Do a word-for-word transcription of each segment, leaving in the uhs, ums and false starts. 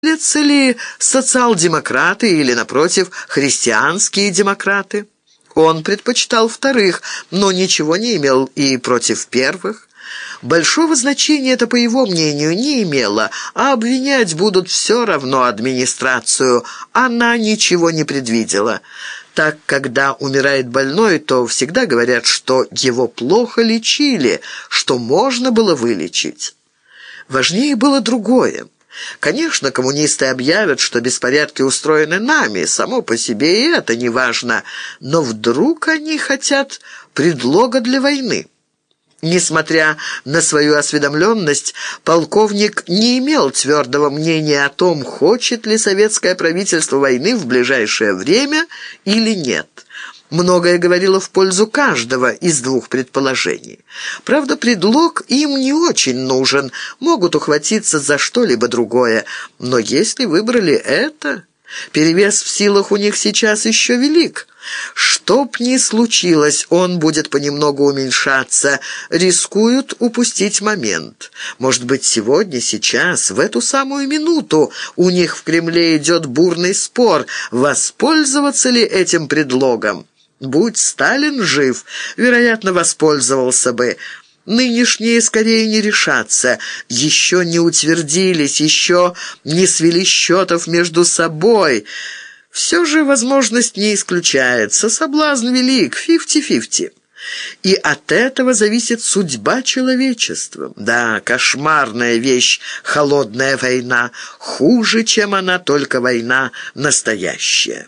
Делятся ли социал-демократы или, напротив, христианские демократы? Он предпочитал вторых, но ничего не имел и против первых. Большого значения это, по его мнению, не имело, а обвинять будут все равно администрацию. Она ничего не предвидела. Так, когда умирает больной, то всегда говорят, что его плохо лечили, что можно было вылечить. Важнее было другое. Конечно, коммунисты объявят, что беспорядки устроены нами, само по себе и это не важно, но вдруг они хотят предлога для войны. Несмотря на свою осведомленность, полковник не имел твердого мнения о том, хочет ли советское правительство войны в ближайшее время или нет. Многое говорило в пользу каждого из двух предположений. Правда, предлог им не очень нужен, могут ухватиться за что-либо другое. Но если выбрали это, перевес в силах у них сейчас еще велик. Что б ни случилось, он будет понемногу уменьшаться, рискуют упустить момент. Может быть, сегодня, сейчас, в эту самую минуту у них в Кремле идет бурный спор, воспользоваться ли этим предлогом. Будь Сталин жив, вероятно, воспользовался бы. Нынешние скорее не решатся, еще не утвердились, еще не свели счетов между собой. Все же возможность не исключается, соблазн велик, фифти-фифти. И от этого зависит судьба человечества. Да, кошмарная вещь, холодная война, хуже, чем она, только война настоящая.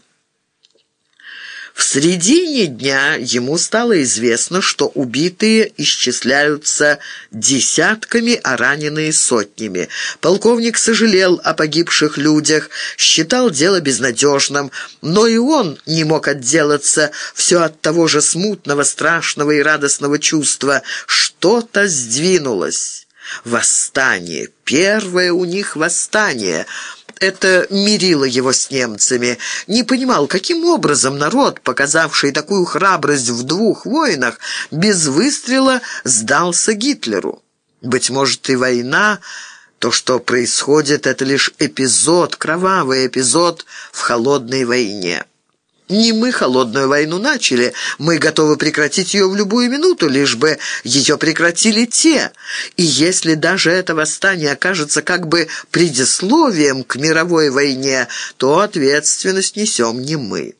В середине дня ему стало известно, что убитые исчисляются десятками, а раненые сотнями. Полковник сожалел о погибших людях, считал дело безнадежным, но и он не мог отделаться все от того же смутного, страшного и радостного чувства. Что-то сдвинулось. Восстание. Первое у них восстание. Это мирило его с немцами. Не понимал, каким образом народ, показавший такую храбрость в двух войнах, без выстрела сдался Гитлеру. Быть может, и война, то, что происходит, это лишь эпизод, кровавый эпизод в холодной войне. Не мы холодную войну начали, мы готовы прекратить ее в любую минуту, лишь бы ее прекратили те. И если даже это восстание окажется как бы предисловием к мировой войне, то ответственность несем не мы.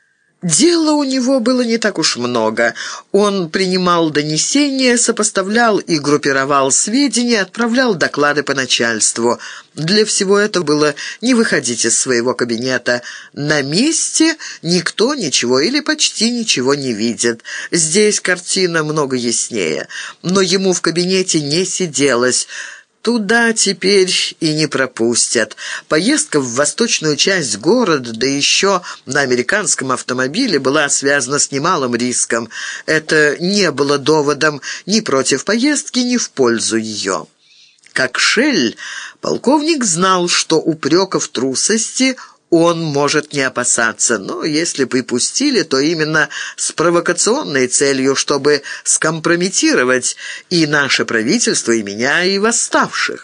Дела у него было не так уж много. Он принимал донесения, сопоставлял и группировал сведения, отправлял доклады по начальству. Для всего этого было не выходить из своего кабинета. На месте никто ничего или почти ничего не видит. Здесь картина много яснее. Но ему в кабинете не сиделось. Туда теперь и не пропустят. Поездка в восточную часть города, да еще на американском автомобиле, была связана с немалым риском. Это не было доводом ни против поездки, ни в пользу ее. Как Шель, полковник знал, что упреков в трусости он может не опасаться, но если припустили, то именно с провокационной целью, чтобы скомпрометировать и наше правительство, и меня, и восставших.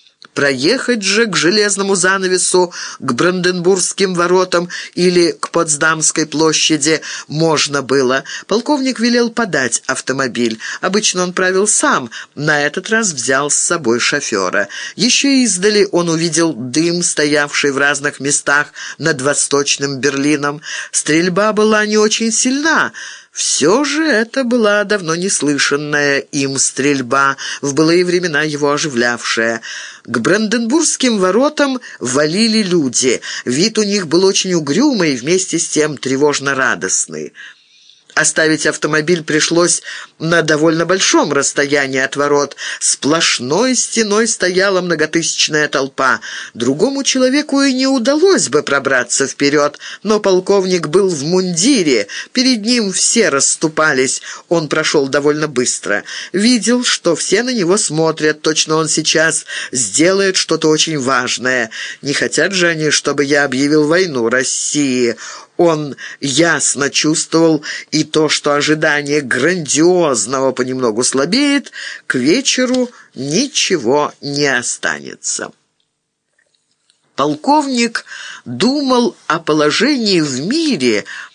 Проехать же к железному занавесу, к Бранденбургским воротам или к Потсдамской площади можно было. Полковник велел подать автомобиль. Обычно он правил сам, на этот раз взял с собой шофера. Еще издали он увидел дым, стоявший в разных местах над Восточным Берлином. Стрельба была не очень сильна. Все же это была давно неслышанная им стрельба, в былые времена его оживлявшая. К Бранденбургским воротам валили люди. Вид у них был очень угрюмый, вместе с тем тревожно-радостный. Оставить автомобиль пришлось на довольно большом расстоянии от ворот. Сплошной стеной стояла многотысячная толпа. Другому человеку и не удалось бы пробраться вперед, но полковник был в мундире. Перед ним все расступались. Он прошел довольно быстро. Видел, что все на него смотрят. Точно он сейчас сделает что-то очень важное. Не хотят же они, чтобы я объявил войну России. Он ясно чувствовал и то, что ожидание грандиозного понемногу слабеет, к вечеру ничего не останется. Полковник думал о положении в мире,